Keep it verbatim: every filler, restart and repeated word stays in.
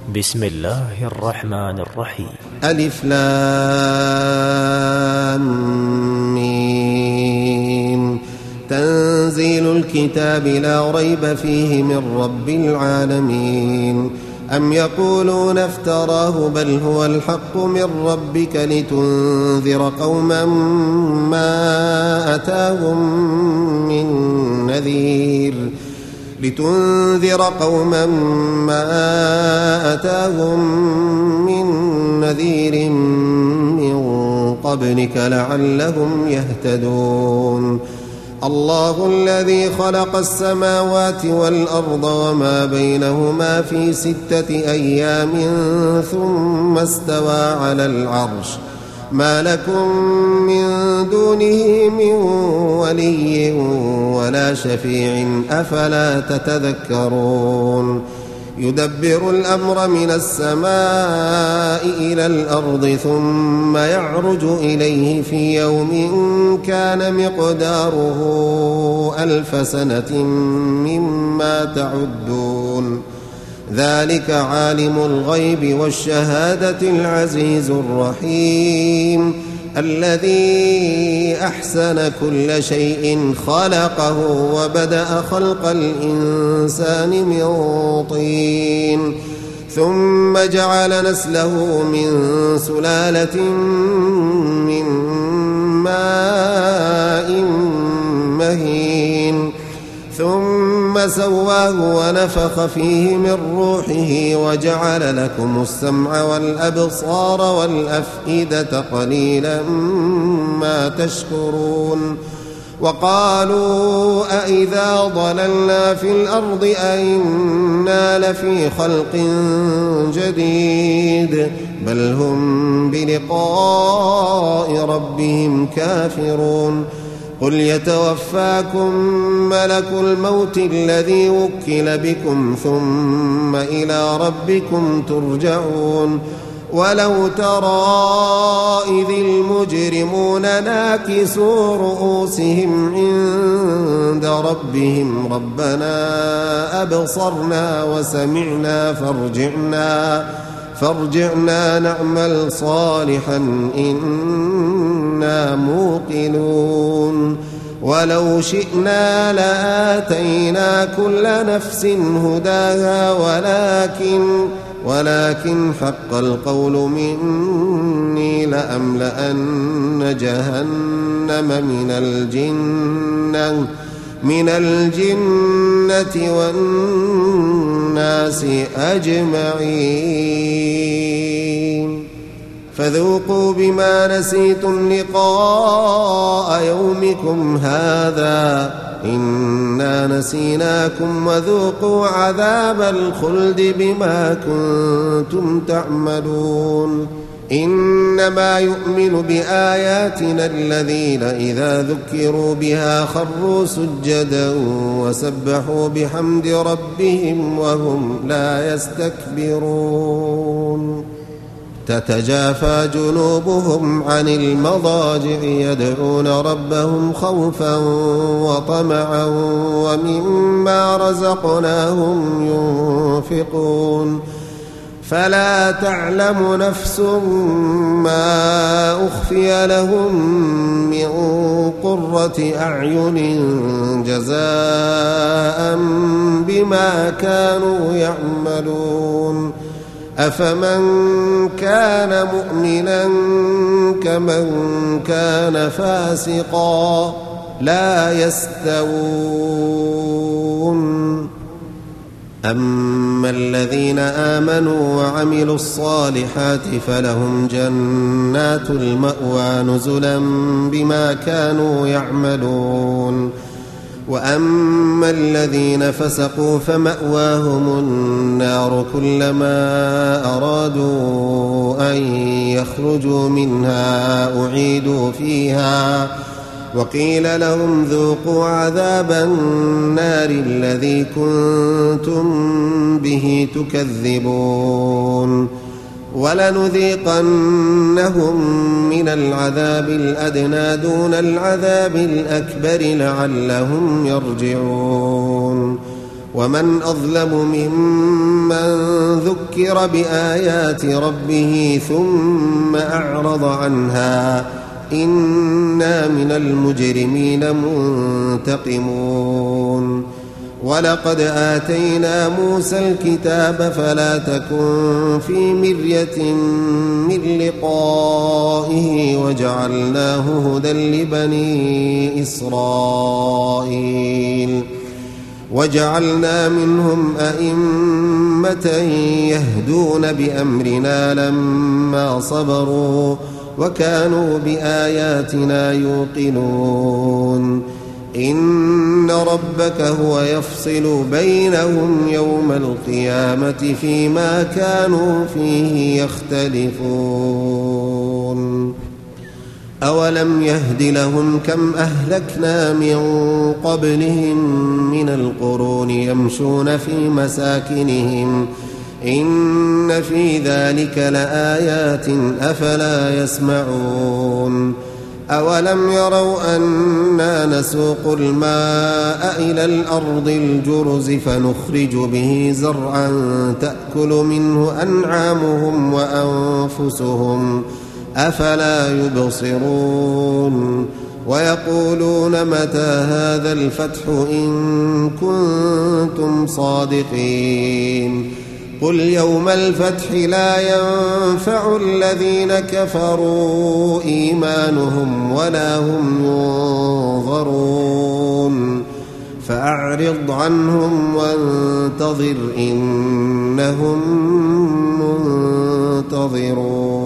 بسم الله الرحمن الرحيم. ألف لام ميم. تنزيل الكتاب لا ريب فيه من رب العالمين. أم يقولون افتراه بل هو الحق من ربك لتنذر قوما ما أتاهم من نذير لتنذر قوما ما أتاهم من نذير من قبلك لعلهم يهتدون. الله الذي خلق السماوات والأرض وما بينهما في ستة أيام ثم استوى على العرش ما لكم من دونه من ولي ولا شفيع أفلا تتذكرون. يدبر الأمر من السماء إلى الأرض ثم يعرج إليه في يوم كان مقداره ألف سنة مما تعدون. ذلك عالم الغيب والشهادة العزيز الرحيم الذي أحسن كل شيء خلقه وبدأ خلق الإنسان من طين ثم جعل نسله من سلالة من ماء مهين ثم سواه ونفخ فيه من روحه وجعل لكم السمع والأبصار والأفئدة قليلا ما تشكرون. وقالوا أئذا ضللنا في الأرض أئنا لفي خلق جديد بل هم بلقاء ربهم كافرون. قل يتوفاكم ملك الموت الذي وكل بكم ثم إلى ربكم ترجعون. ولو ترى إذ المجرمون ناكسوا رؤوسهم عند ربهم ربنا أبصرنا وسمعنا فارجعنا فارجعنا نعمل صالحا إنا موقنون. ولو شئنا لآتينا كل نفس هداها ولكن ولكن حق القول مني لأملأن جهنم من الجنة من الجنة والناس أجمعين. فذوقوا بما نسيتم لقاء يومكم هذا إنا نسيناكم وذوقوا عذاب الخلد بما كنتم تعملون. إنما يؤمن بآياتنا الذين إذا ذكروا بها خروا سجدا وسبحوا بحمد ربهم وهم لا يستكبرون. تتجافى جنوبهم عن المضاجع يدعون ربهم خوفا وطمعا ومما رزقناهم ينفقون. فلا تعلم نفس ما أخفي لهم من قرة أعين جزاء بما كانوا يعملون. أفمن كان مؤمنا كمن كان فاسقا لا يستوون. أما الذين آمنوا وعملوا الصالحات فلهم جنات المأوى نزلا بما كانوا يعملون. وأما الذين فسقوا فمأواهم النار كلما أرادوا أن يخرجوا منها أعيدوا فيها وقيل لهم ذوقوا عذاب النار الذي كنتم به تكذبون. ولنذيقنهم من العذاب الأدنى دون العذاب الأكبر لعلهم يرجعون. ومن أظلم ممن ذكر بآيات ربه ثم أعرض عنها إنا من المجرمين منتقمون ولقد آتينا موسى الكتاب فلا تكن في مرية من لقائه وجعلناه هدى لبني إسرائيل وجعلنا منهم أئمة يهدون بأمرنا لما صبروا وكانوا بآياتنا يوقنون إن ربك هو يفصل بينهم يوم القيامة فيما كانوا فيه يختلفون أولم يهد لهم كم أهلكنا من قبلهم من القرون يمشون في مساكنهم إن في ذلك لآيات أفلا يسمعون أولم يروا أنا نسوق الماء إلى الأرض الجرز فنخرج به زرعا تأكل منه أنعامهم وأنفسهم أفلا يبصرون ويقولون متى هذا الفتح إن كنتم صادقين قل يوم الفتح لا ينفع الذين كفروا إيمانهم ولا هم ينظرون فأعرض عنهم وانتظر إنهم منتظرون.